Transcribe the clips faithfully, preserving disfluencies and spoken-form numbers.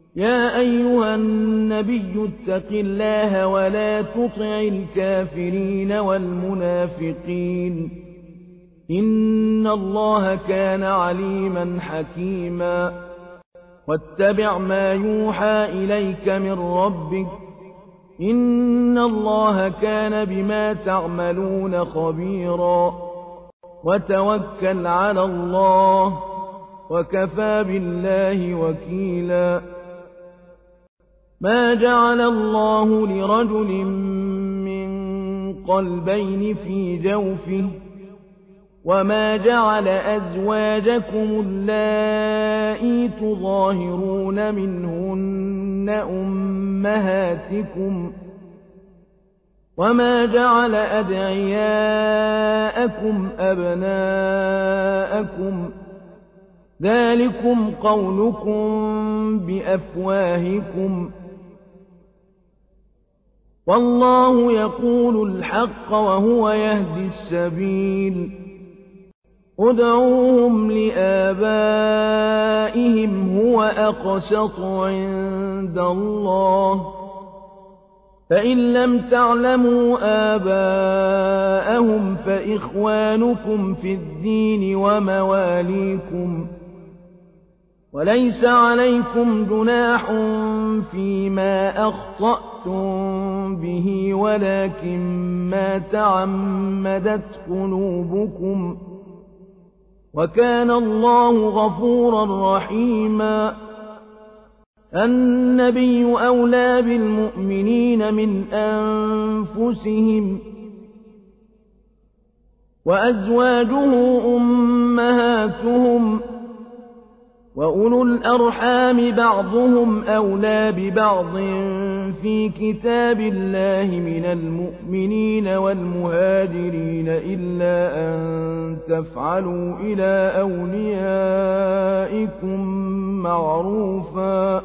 يا أيها النبي اتق الله ولا تطع الكافرين والمنافقين إن الله كان عليما حكيما واتبع ما يوحى إليك من ربك إن الله كان بما تعملون خبيرا وتوكل على الله وكفى بالله وكيلا ما جعل الله لرجل من قلبين في جوفه وما جعل أزواجكم اللائي تظاهرون منهن أمهاتكم وما جعل أدعياءكم أبناءكم ذلكم قولكم بأفواهكم والله يقول الحق وهو يهدي السبيل ادعوهم لآبائهم هو أقسط عند الله فإن لم تعلموا آباءهم فإخوانكم في الدين ومواليكم وليس عليكم جناح فيما أخطأتم به ولكن ما تعمدت قلوبكم وكان الله غفورا رحيما النبي أولى بالمؤمنين من أنفسهم وأزواجه أمهاتهم وأولو الأرحام بعضهم أولى ببعض في كتاب الله من المؤمنين والمهاجرين إلا أن تفعلوا إلى أوليائكم معروفا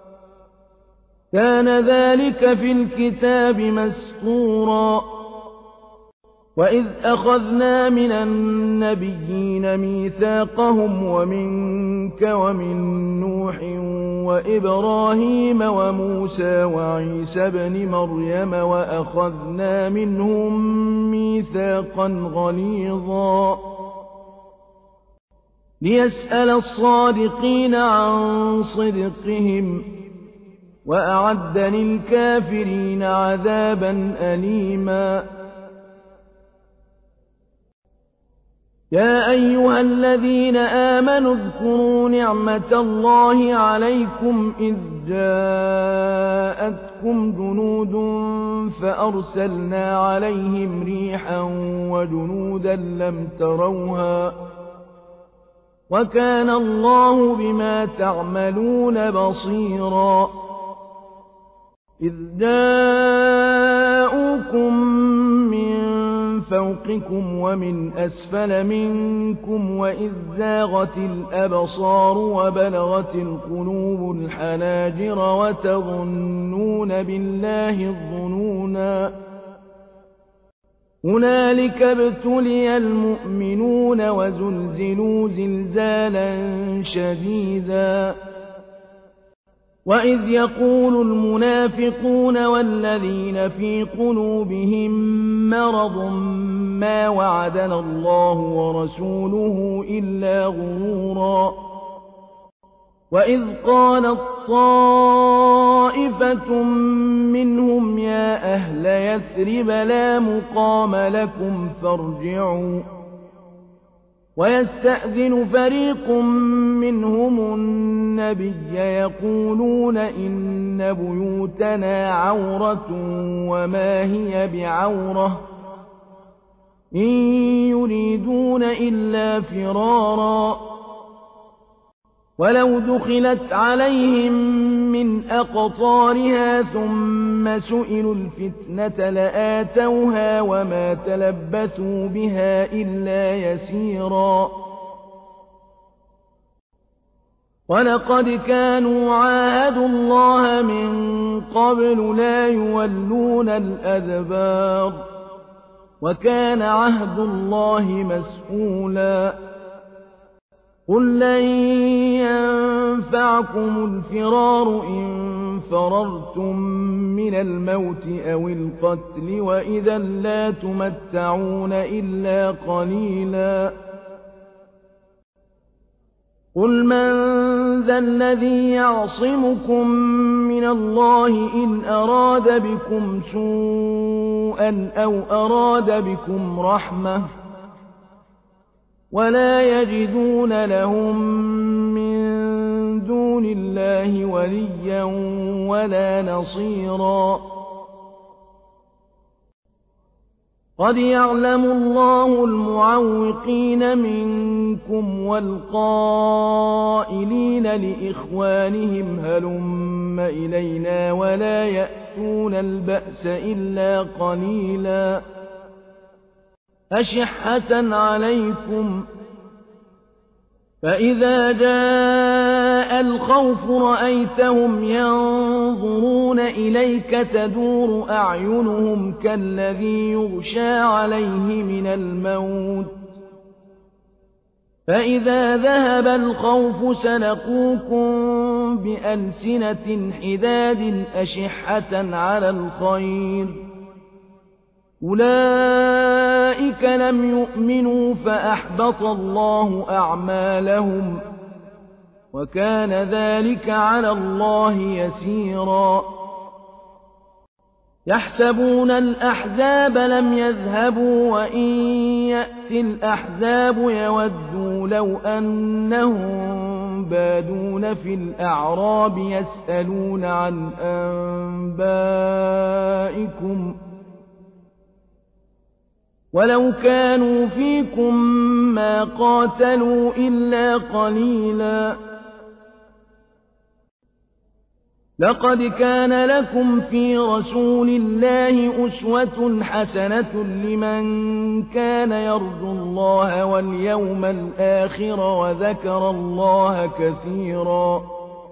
كان ذلك في الكتاب مسطورا وإذ أخذنا من النبيين ميثاقهم ومنك ومن نوح وإبراهيم وموسى وعيسى بن مريم وأخذنا منهم ميثاقا غليظا ليسأل الصادقين عن صدقهم وأعد للكافرين عذابا أليما يا أيها الذين آمنوا اذكروا نعمة الله عليكم إذ جاءتكم جنود فأرسلنا عليهم ريحا وجنودا لم تروها وكان الله بما تعملون بصيرا إذ جاءوكم من فوقكم ومن أسفل منكم وإذ زاغت الأبصار وبلغت القلوب الحناجر وتظنون بالله الظنونا هنالك ابتلي المؤمنون وزلزلوا زلزالا شديدا وإذ يقول المنافقون والذين في قلوبهم مرض ما وعدنا الله ورسوله إلا غرورا وإذ قالت طائفة منهم يا أهل يثرب لا مقام لكم فارجعوا ويستأذن فريق منهم النبي يقولون إن بيوتنا عورة وما هي بعورة إن يريدون إلا فرارا ولو دخلت عليهم من أقطارها ثم سئلوا الفتنة لآتوها وما تلبثوا بها إلا يسيرا ولقد كانوا عاهدوا الله من قبل لا يولون الأدبار وكان عهد الله مسئولا قُل لَّن يَنفَعَكُمُ الْفِرَارُ إِن فَرَرْتُم مِّنَ الْمَوْتِ أَوِ الْقَتْلِ وَإِذًا لَّا تُمَتَّعُونَ إِلَّا قَلِيلًا قُلْ مَن ذَا الَّذِي يَعْصِمُكُم مِّنَ اللَّهِ إِنْ أَرَادَ بِكُمْ سُوءًا أَوْ أَرَادَ بِكُمْ رَحْمَةً وَلَا يَجِدُونَ لَهُم مِّن دُونِ اللَّهِ وَلِيًّا وَلَا نَصِيرًا قَدْ يَعْلَمُ اللَّهُ الْمُعَوِّقِينَ مِنكُمْ وَالْقَائِلِينَ لِإِخْوَانِهِمْ هَلُمَّ إِلَيْنَا وَلَا يَأْتُونَ الْبَأْسَ إِلَّا قَلِيلًا أَشِحَّةً عَلَيْكُمْ فَإِذَا جَاءَ الْخَوْفُ رَأَيْتَهُمْ يَنظُرُونَ إِلَيْكَ تَدُورُ أَعْيُنُهُمْ كَالَّذِي يُغْشَىٰ عَلَيْهِ مِنَ الْمَوْتِ فَإِذَا ذَهَبَ الْخَوْفُ سَلَقُوكُم بِأَلْسِنَةٍ حِدَادٍ أَشِحَّةً عَلَى الْخَيْرِ أُولَٰئِكَ لَمْ يُؤْمِنُوا فَأَحْبَطَ اللَّهُ أَعْمَالَهُمْ وَكَانَ ذَٰلِكَ عَلَى اللَّهِ يَسِيرًا يَحْسَبُونَ الْأَحْزَابَ لَمْ يَذْهَبُوا وَإِن يَأْتِ الْأَحْزَابُ يَوَدُّوا لَوْ أَنَّهُم بَادُونَ فِي الْأَعْرَابِ يَسْأَلُونَ عَنْ أَنبَائِكُمْ وَلَوْ كَانُوا فِيكُم مَّا قَاتَلُوا إِلَّا قَلِيلًا لَقَدْ كَانَ لَكُمْ فِي رَسُولِ اللَّهِ أُسْوَةٌ حَسَنَةٌ لِّمَن كَانَ يَرْجُو اللَّهَ وَالْيَوْمَ الْآخِرَ وَذَكَرَ اللَّهَ كَثِيرًا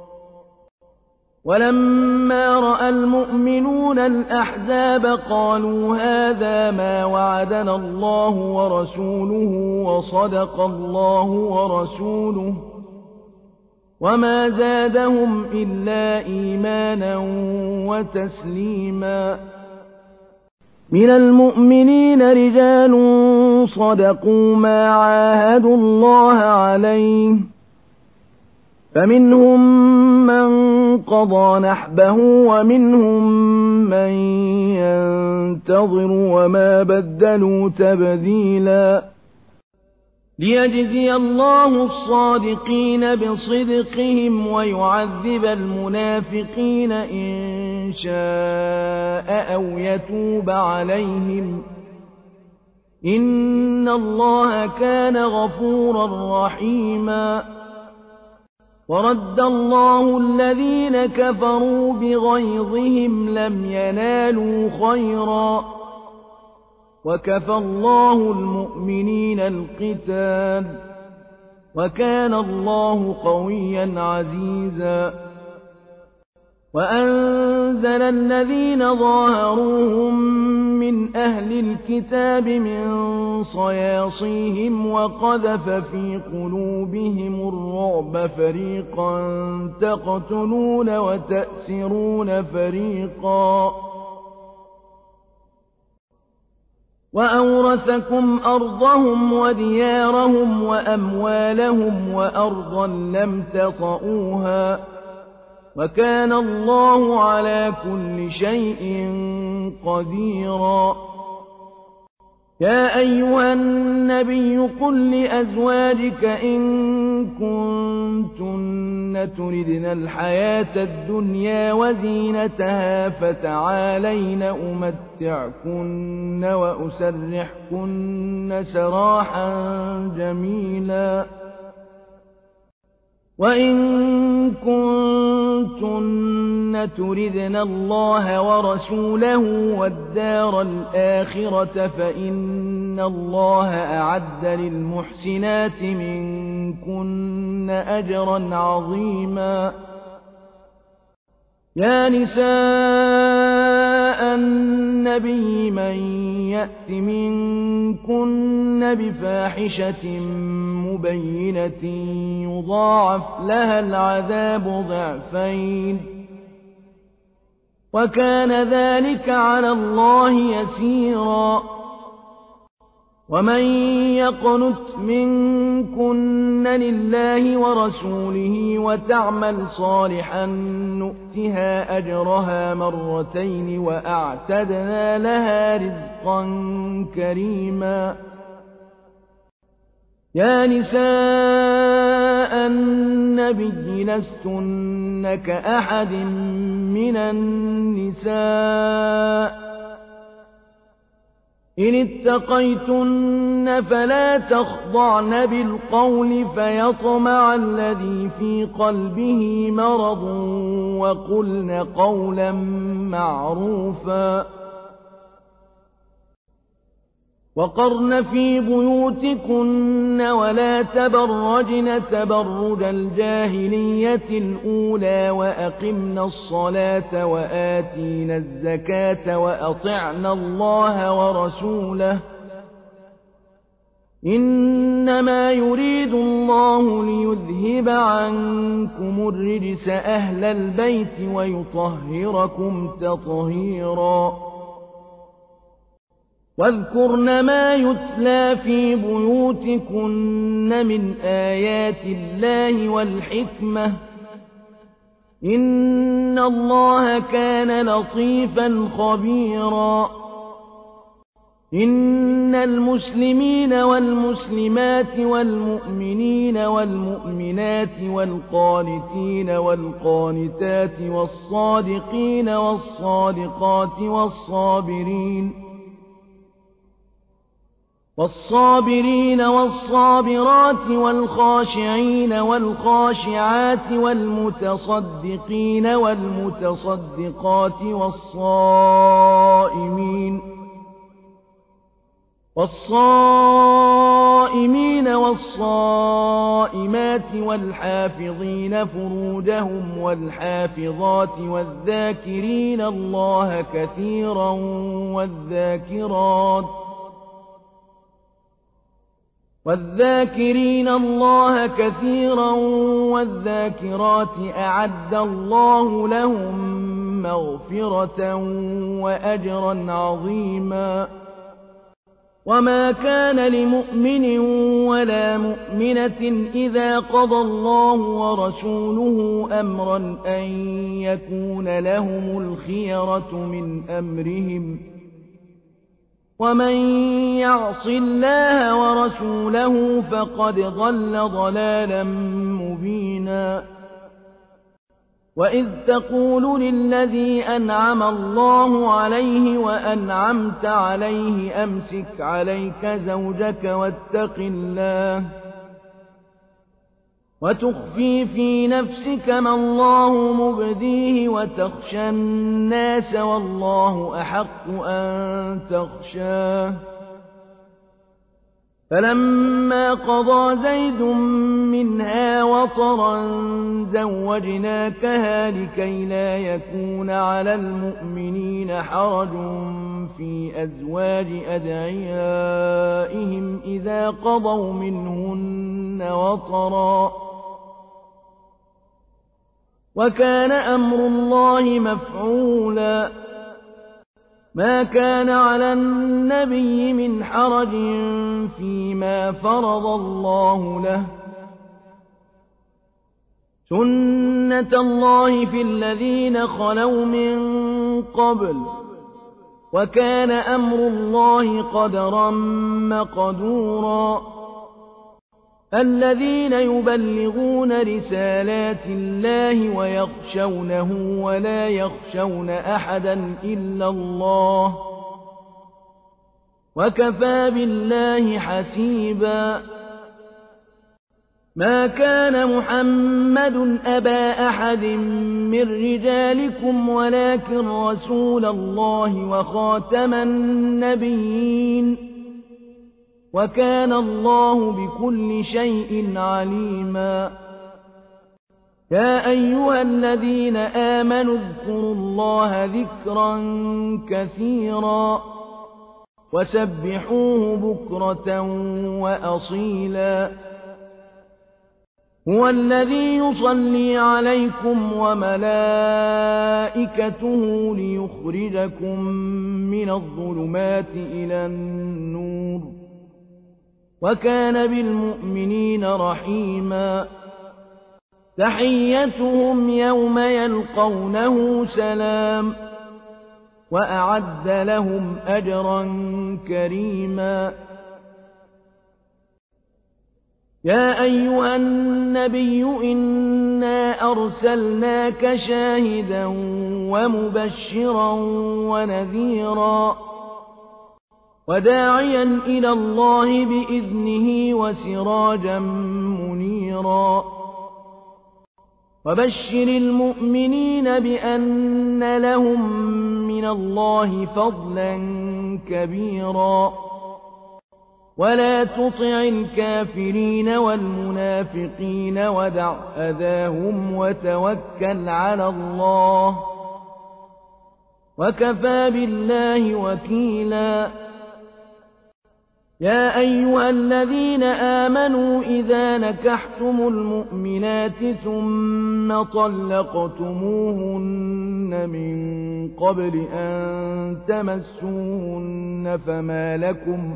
وَلَمَّا رَأَى الْمُؤْمِنُونَ الْأَحْزَابَ قَالُوا هَٰذَا مَا وَعَدَنَا اللَّهُ وَرَسُولُهُ وَصَدَقَ اللَّهُ وَرَسُولُهُ وَمَا زَادَهُمْ إِلَّا إِيمَانًا وَتَسْلِيمًا مِنَ الْمُؤْمِنِينَ رِجَالٌ صَدَقُوا مَا عَاهَدُوا اللَّهَ عَلَيْهِ فَمِنْهُم مَّن قَضَىٰ نَحْبَهُ وَمِنْهُم مَّن يَنتَظِرُ وَمَا بَدَّلُوا تَبْدِيلًا لِيَجْزِيَ اللَّهُ الصَّادِقِينَ بِصِدْقِهِمْ وَيُعَذِّبَ الْمُنَافِقِينَ إِن شَاءَ أَوْ يَتُوبَ عَلَيْهِمْ إِنَّ اللَّهَ كَانَ غَفُورًا رَّحِيمًا وَرَدَّ اللَّهُ الَّذِينَ كَفَرُوا بِغَيْظِهِمْ لَمْ يَنَالُوا خَيْرًا وَكَفَى اللَّهُ الْمُؤْمِنِينَ الْقِتَالَ وَكَانَ اللَّهُ قَوِيًّا عَزِيزًا وَأَنزَلَ الَّذِينَ ظَاهَرُوهُم مِّنْ أَهْلِ الْكِتَابِ مِن صَيَاصِيهِمْ وَقَذَفَ فِي قُلُوبِهِمُ الرُّعْبَ فَرِيقًا تَقْتُلُونَ وَتَأْسِرُونَ فَرِيقًا وَأَوْرَثَكُمْ أَرْضَهُمْ وَدِيَارَهُمْ وَأَمْوَالَهُمْ وَأَرْضًا لَّمْ تَطَئُوهَا وَكَانَ اللَّهُ عَلَىٰ كُلِّ شَيْءٍ قَدِيرًا يَا أَيُّهَا النَّبِيُّ قُل لِّأَزْوَاجِكَ إِن كُنتُنَّ تُرِدْنَ الْحَيَاةَ الدُّنْيَا وَزِينَتَهَا فَتَعَالَيْنَ أُمَتِّعْكُنَّ وَأُسَرِّحْكُنَّ سَرَاحًا جَمِيلًا وَإِن كُنتُنَّ تُرِدْنَ اللَّهَ وَرَسُولَهُ وَالدَّارَ الْآخِرَةَ فَإِنَّ اللَّهَ أَعَدَّ لِلْمُحْسِنَاتِ مِنكُنَّ أَجْرًا عَظِيمًا يَا نِسَاءَ النبي من يأت منكن بفاحشة مبينة يضاعف لها العذاب ضعفين وكان ذلك على الله يسيرا ومن يقنت منكن لله ورسوله وتعمل صالحا نؤتها أجرها مرتين وأعتدنا لها رزقا كريما يا نساء النبي لستن كأحد من النساء إن اتقيتن فلا تخضعن بالقول فيطمع الذي في قلبه مرض وقلن قولا معروفا وقرن في بيوتكن ولا تبرجن تبرج الجاهلية الأولى وأقمن الصلاة وآتين الزكاة وأطعن الله ورسوله إنما يريد الله ليذهب عنكم الرجس أهل البيت ويطهركم تطهيرا واذكرن ما يتلى في بيوتكن من آيات الله والحكمة إن الله كان لطيفا خبيرا إن المسلمين والمسلمات والمؤمنين والمؤمنات والقانتين والقانتات والصادقين والصادقات والصابرين والصابرين والصابرات والخاشعين والخاشعات والمتصدقين والمتصدقات والصائمين والصائمين والصائمات والحافظين فروجهم والحافظات والذاكرين الله كثيرا والذاكرات والذاكرين الله كثيرا والذاكرات أعد الله لهم مغفرة وأجرا عظيما وما كان لمؤمن ولا مؤمنة إذا قضى الله ورسوله أمرا أن يكون لهم الخيرة من أمرهم ومن يعص الله ورسوله فقد ضل ضلالا مبينا وإذ تقول للذي أنعم الله عليه وأنعمت عليه أمسك عليك زوجك واتق الله وتخفي في نفسك ما الله مبديه وتخشى الناس والله أحق أن تخشاه فلما قضى زيد منها وطرا زوجناكها لكي لا يكون على المؤمنين حرج في أزواج أدعيائهم إذا قضوا منهن وطرا وكان أمر الله مفعولا ما كان على النبي من حرج فيما فرض الله له سنة الله في الذين خلوا من قبل وكان أمر الله قدرا مقدورا الذين يبلغون رسالات الله ويخشونه ولا يخشون أحدا إلا الله وكفى بالله حسيبا ما كان محمد أبا أحد من رجالكم ولكن رسول الله وخاتم النبيين وكان الله بكل شيء عليما يا أيها الذين آمنوا اذكروا الله ذكرا كثيرا وسبحوه بكرة وأصيلا هو الذي يصلي عليكم وملائكته ليخرجكم من الظلمات إلى النور وكان بالمؤمنين رحيما تحيتهم يوم يلقونه سلام وأعد لهم أجرا كريما يا أيها النبي إنا أرسلناك شاهدا ومبشرا ونذيرا وداعيا إلى الله بإذنه وسراجا منيرا وبشر المؤمنين بأن لهم من الله فضلا كبيرا ولا تطع الكافرين والمنافقين ودع أذاهم وتوكل على الله وكفى بالله وكيلا يا أيها الذين آمنوا إذا نكحتم المؤمنات ثم طلقتموهن من قبل أن تمسوهن فما لكم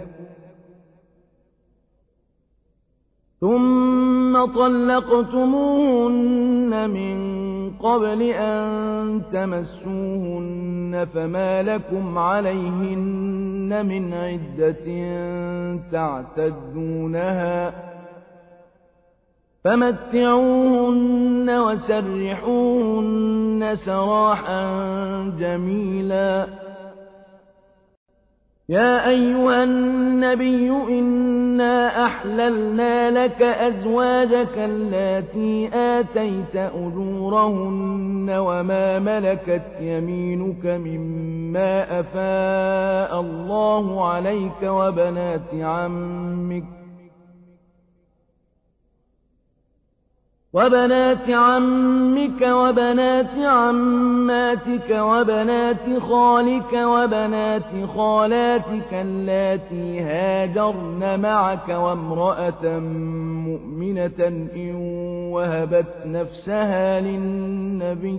ثم طلقتموهن من قبل أن تمسوهن فما لكم عليهن من عدة تعتدونها فمتعوهن وسرحوهن سراحا جميلا يا أيها النبي إنا أحللنا لك أزواجك اللاتي آتيت أجورهن وما ملكت يمينك مما أفاء الله عليك وبنات عمك وبنات عمك وبنات عماتك وبنات خالك وبنات خالاتك اللاتي هاجرن معك وامرأة مؤمنة إن وهبت نفسها للنبي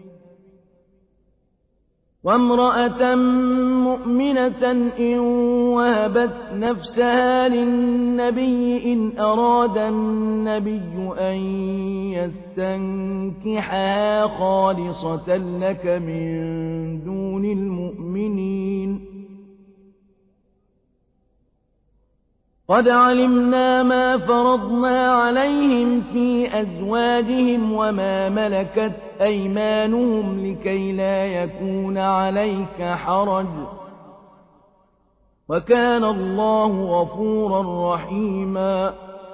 وامرأة مؤمنة إن وهبت نفسها للنبي إن أراد النبي أن يستنكحها خالصة لك من دون المؤمنين قد علمنا ما فرضنا عليهم في أزواجهم وما ملكت أيمانهم لكي لا يكون عليك حرج وكان الله غفورا رحيما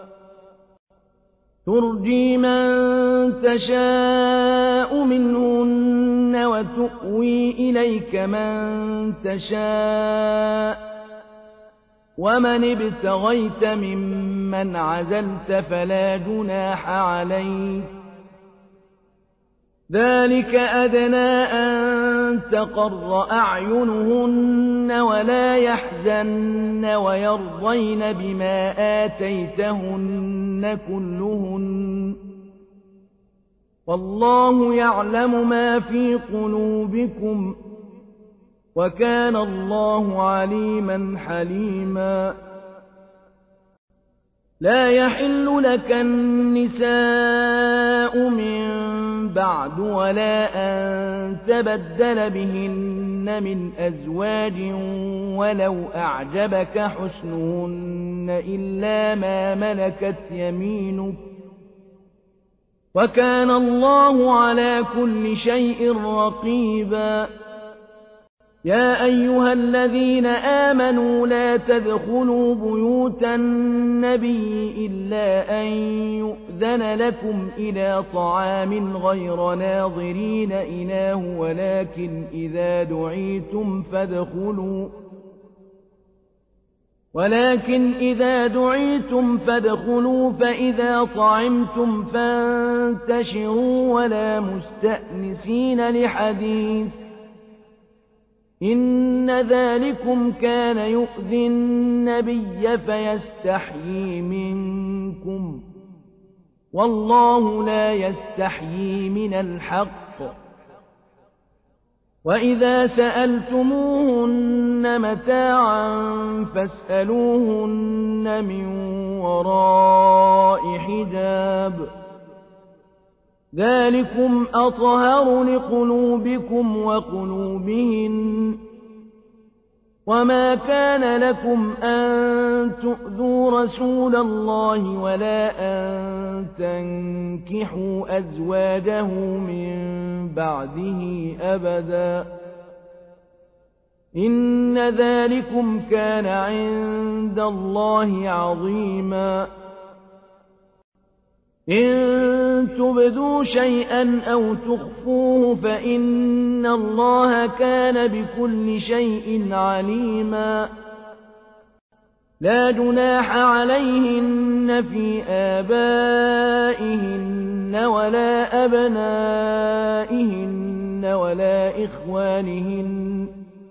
ترجي من تشاء منهن وتؤوي إليك من تشاء ومن ابتغيت ممن عزلت فلا جناح عليك ذلك أدنى أن تقر أعينهن ولا يحزن ويرضين بما آتيتهن كلهن والله يعلم ما في قلوبكم وكان الله عليما حليما لا يحل لك النساء من بعد ولا أن تبدل بهن من أزواج ولو أعجبك حسنهن إلا ما ملكت يمينك وكان الله على كل شيء رقيبا يا أيها الذين آمنوا لا تدخلوا بيوت النبي إلا أن يؤذن لكم إلى طعام غير ناظرين إناه ولكن إذا دعيتم فادخلوا ولكن إذا دعيتم فادخلوا فإذا طعمتم فانتشروا ولا مستأنسين لحديث إن ذلكم كان يؤذي النبي فيستحيي منكم والله لا يستحيي من الحق وإذا سألتموهن متاعا فاسألوهن من وراء حجاب ذلكم أطهر لقلوبكم وقلوبهن وما كان لكم أن تؤذوا رسول الله ولا أن تنكحوا أزواجه من بعده أبدا إن ذلكم كان عند الله عظيما إن تبدوا شيئا أو تخفوه فإن الله كان بكل شيء عليما لا جناح عليهن في آبائهن ولا أبنائهن ولا إخوانهن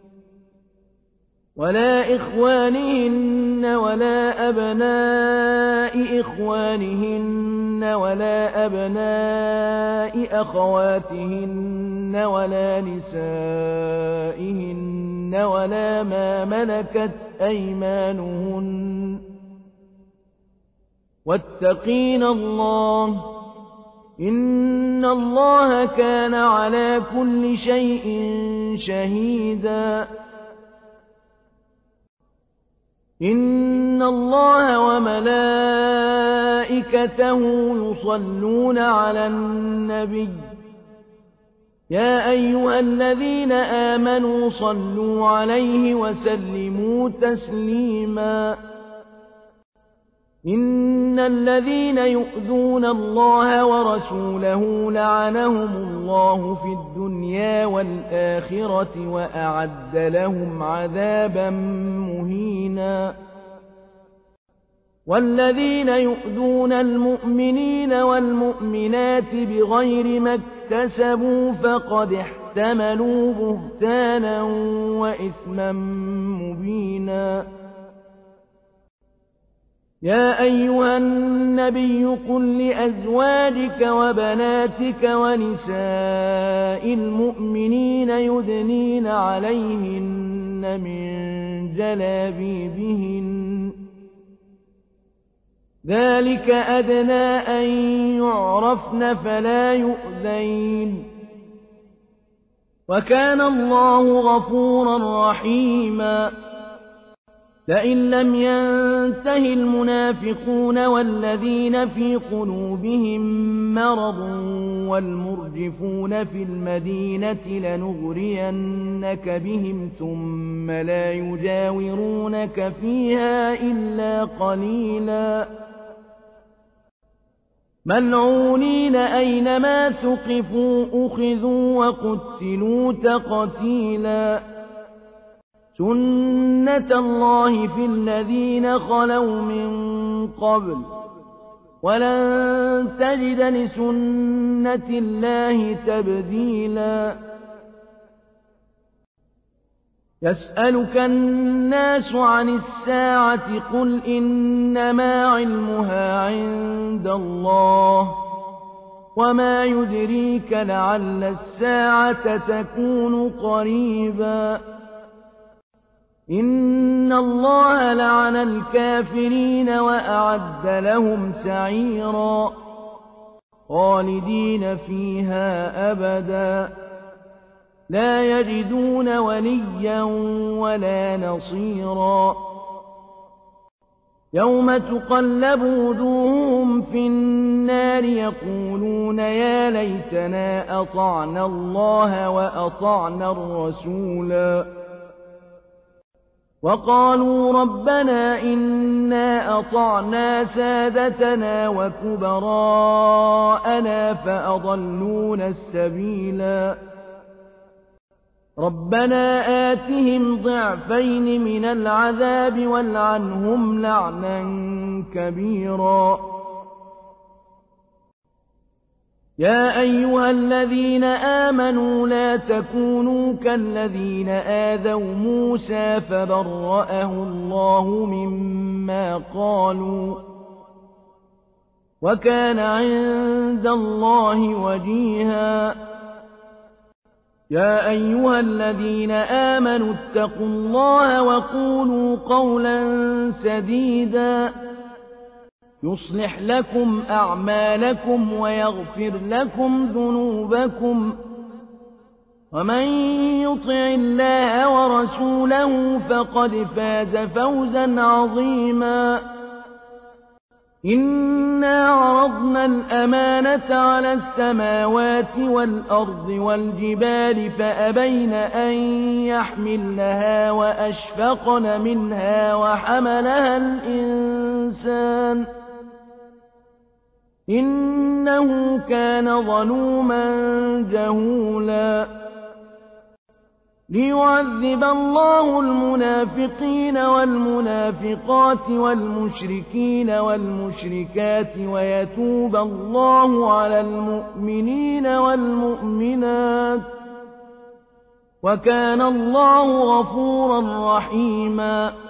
ولا إخوانهن ولا أبناء إخوانهن ولا أبناء أخواتهن ولا نسائهن ولا ما ملكت أيمانهن واتقين الله إن الله كان على كل شيء شهيدا إن الله وملائكته يصلون على النبي يا أيها الذين آمنوا صلوا عليه وسلموا تسليما إن الذين يؤذون الله ورسوله لعنهم الله في الدنيا والآخرة وأعد لهم عذابا مهينا والذين يؤذون المؤمنين والمؤمنات بغير ما اكتسبوا فقد احتملوا بهتانا وإثما مبينا يا أيها النبي قل لأزواجك وبناتك ونساء المؤمنين يدنين عليهن من جلابيبهن ذلك أدنى أن يعرفن فلا يؤذين وكان الله غفورا رحيما لئن لم ينته المنافقون والذين في قلوبهم مرض والمرجفون في المدينة لنغرينك بهم ثم لا يجاورونك فيها إلا قليلا ملعونين أينما ثقفوا أخذوا وقتلوا تقتيلا سنة الله في الذين خلوا من قبل ولن تجد لسنة الله تبديلا يسألك الناس عن الساعة قل إنما علمها عند الله وما يدريك لعل الساعة تكون قريبا إن الله لعن الكافرين وأعد لهم سعيرا خالدين فيها أبدا لا يجدون وليا ولا نصيرا يوم تقلب وجوههم في النار يقولون يا ليتنا أطعنا الله وأطعنا الرسولا وقالوا ربنا إنا أطعنا سادتنا وكبراءنا فأضلونا السبيلا رَبَّنَا آتِهِمْ ضِعْفَيْنِ مِنَ الْعَذَابِ وَالْعَنْهُمْ لَعْنًا كَبِيرًا يَا أَيُّهَا الَّذِينَ آمَنُوا لَا تَكُونُوا كَالَّذِينَ آذَوْا مُوسَىٰ فَبَرَّأَهُ اللَّهُ مِمَّا قَالُوا ۚ وَكَانَ عِندَ اللَّهِ وَجِيهًا يَا أَيُّهَا الَّذِينَ آمَنُوا اتَّقُوا اللَّهَ وَقُولُوا قَوْلًا سَدِيدًا يُصْلِحْ لَكُمْ أَعْمَالَكُمْ وَيَغْفِرْ لَكُمْ ذُنُوبَكُمْ ۗ وَمَن يُطِعِ اللَّهَ وَرَسُولَهُ فَقَدْ فَازَ فَوْزًا عَظِيمًا إِنَّا عَرَضْنَا الْأَمَانَةَ عَلَى السَّمَاوَاتِ وَالْأَرْضِ وَالْجِبَالِ فَأَبَيْنَ أَن يَحْمِلْنَهَا وَأَشْفَقْنَ مِنْهَا وَحَمَلَهَا الْإِنسَانُ ۖ إِنَّهُ كَانَ ظَلُومًا جَهُولًا لِيُعَذِّبَ اللَّهُ الْمُنَافِقِينَ وَالْمُنَافِقَاتِ وَالْمُشْرِكِينَ وَالْمُشْرِكَاتِ وَيَتُوبَ اللَّهُ عَلَى الْمُؤْمِنِينَ وَالْمُؤْمِنَاتِ ۗ وَكَانَ اللَّهُ غَفُورًا رَّحِيمًا